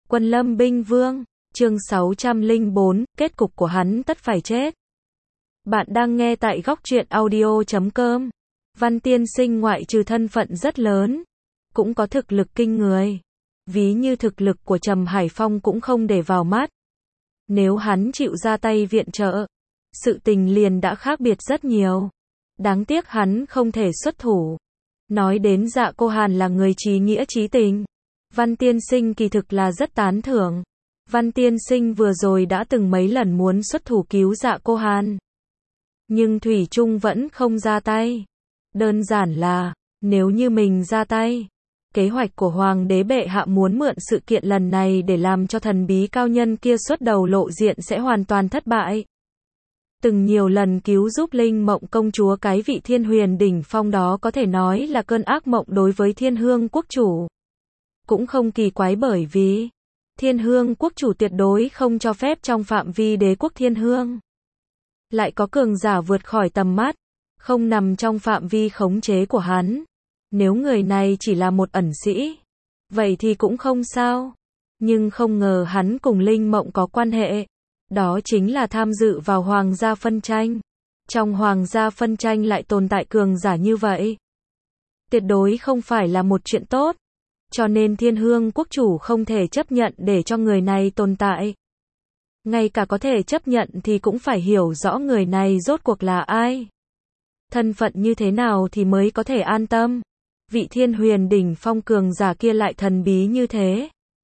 Quân Lâm binh vương, chương 604, kết cục của hắn tất phải chết. Bạn đang nghe tại góc truyện audio.com. Văn Tiên Sinh ngoại trừ thân phận rất lớn, cũng có thực lực kinh người. Ví như thực lực của Trầm Hải Phong cũng không để vào mắt. Nếu hắn chịu ra tay viện trợ, sự tình liền đã khác biệt rất nhiều. Đáng tiếc hắn không thể xuất thủ. Nói đến Dạ Cô Hàn là người trí nghĩa trí tình, Văn Tiên Sinh kỳ thực là rất tán thưởng. Văn Tiên Sinh vừa rồi đã từng mấy lần muốn xuất thủ cứu Dạ Cô Hàn, nhưng thủy chung vẫn không ra tay. Đơn giản là, nếu như mình ra tay, kế hoạch của Hoàng đế bệ hạ muốn mượn sự kiện lần này để làm cho thần bí cao nhân kia xuất đầu lộ diện sẽ hoàn toàn thất bại. Từng nhiều lần cứu giúp Linh Mộng công chúa cái vị Thiên Huyền đỉnh phong đó có thể nói là cơn ác mộng đối với Thiên Hương quốc chủ. Cũng không kỳ quái bởi vì Thiên Hương quốc chủ tuyệt đối không cho phép trong phạm vi đế quốc Thiên Hương lại có cường giả vượt khỏi tầm mắt, không nằm trong phạm vi khống chế của hắn. Nếu người này chỉ là một ẩn sĩ, vậy thì cũng không sao. Nhưng không ngờ hắn cùng Linh Mộng có quan hệ. Đó chính là tham dự vào hoàng gia phân tranh. Trong hoàng gia phân tranh lại tồn tại cường giả như vậy, tuyệt đối không phải là một chuyện tốt. Cho nên Thiên Hương quốc chủ không thể chấp nhận để cho người này tồn tại. Ngay cả có thể chấp nhận thì cũng phải hiểu rõ người này rốt cuộc là ai, thân phận như thế nào thì mới có thể an tâm. Vị Thiên Huyền đỉnh phong cường giả kia lại thần bí như thế.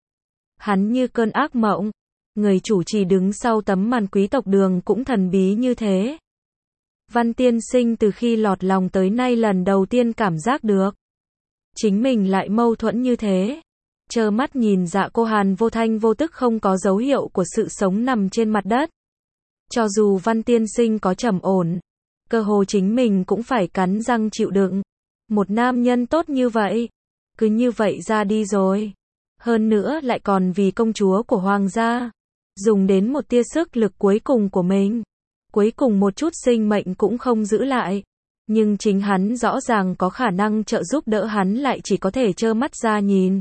Hắn như cơn ác mộng. Người chủ trì đứng sau tấm màn quý tộc đường cũng thần bí như thế. Văn Tiên Sinh từ khi lọt lòng tới nay lần đầu tiên cảm giác được chính mình lại mâu thuẫn như thế. Trơ mắt nhìn Dạ Cô Hàn vô thanh vô tức không có dấu hiệu của sự sống nằm trên mặt đất. Cho dù Văn Tiên Sinh có trầm ổn, cơ hồ chính mình cũng phải cắn răng chịu đựng. Một nam nhân tốt như vậy, cứ như vậy ra đi rồi. Hơn nữa lại còn vì công chúa của hoàng gia, dùng đến một tia sức lực cuối cùng của mình. Cuối cùng một chút sinh mệnh cũng không giữ lại. Nhưng chính hắn rõ ràng có khả năng trợ giúp đỡ hắn lại chỉ có thể trơ mắt ra nhìn.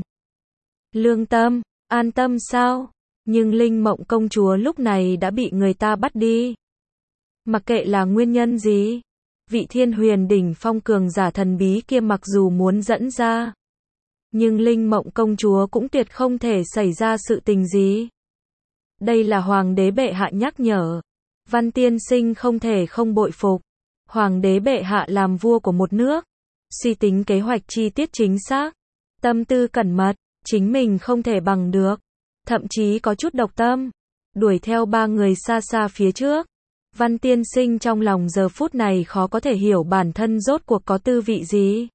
Lương tâm, an tâm sao? Nhưng Linh Mộng công chúa lúc này đã bị người ta bắt đi. Mặc kệ là nguyên nhân gì, vị Thiên Huyền đỉnh phong cường giả thần bí kia mặc dù muốn dẫn ra, nhưng Linh Mộng công chúa cũng tuyệt không thể xảy ra sự tình gì. Đây là Hoàng đế bệ hạ nhắc nhở. Văn Tiên Sinh không thể không bội phục. Hoàng đế bệ hạ làm vua của một nước, suy tính kế hoạch chi tiết chính xác, tâm tư cẩn mật, chính mình không thể bằng được. Thậm chí có chút độc tâm, đuổi theo ba người xa xa phía trước. Văn Tiên Sinh trong lòng giờ phút này khó có thể hiểu bản thân rốt cuộc có tư vị gì.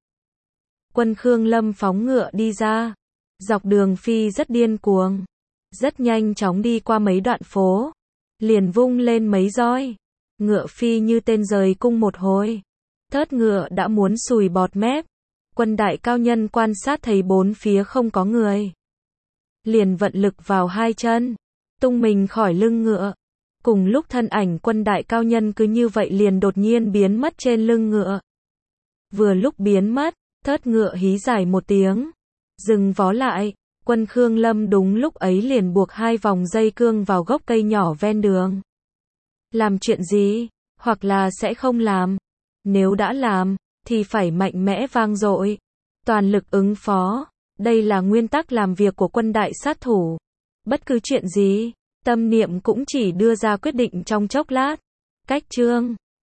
Quân Khương Lâm phóng ngựa đi ra, dọc đường phi rất điên cuồng, rất nhanh chóng đi qua mấy đoạn phố, liền vung lên mấy roi, ngựa phi như tên rời cung một hồi, thớt ngựa đã muốn sùi bọt mép. Quân đại cao nhân quan sát thấy bốn phía không có người, liền vận lực vào hai chân, tung mình khỏi lưng ngựa. Cùng lúc thân ảnh quân đại cao nhân cứ như vậy liền đột nhiên biến mất trên lưng ngựa. Vừa lúc biến mất, thớt ngựa hí dài một tiếng, dừng vó lại. Quân Khương Lâm đúng lúc ấy liền buộc hai vòng dây cương vào gốc cây nhỏ ven đường. Làm chuyện gì? Hoặc là sẽ không làm. Nếu đã làm, thì phải mạnh mẽ vang dội, toàn lực ứng phó. Đây là nguyên tắc làm việc của quân đại sát thủ. Bất cứ chuyện gì, tâm niệm cũng chỉ đưa ra quyết định trong chốc lát. Cách chương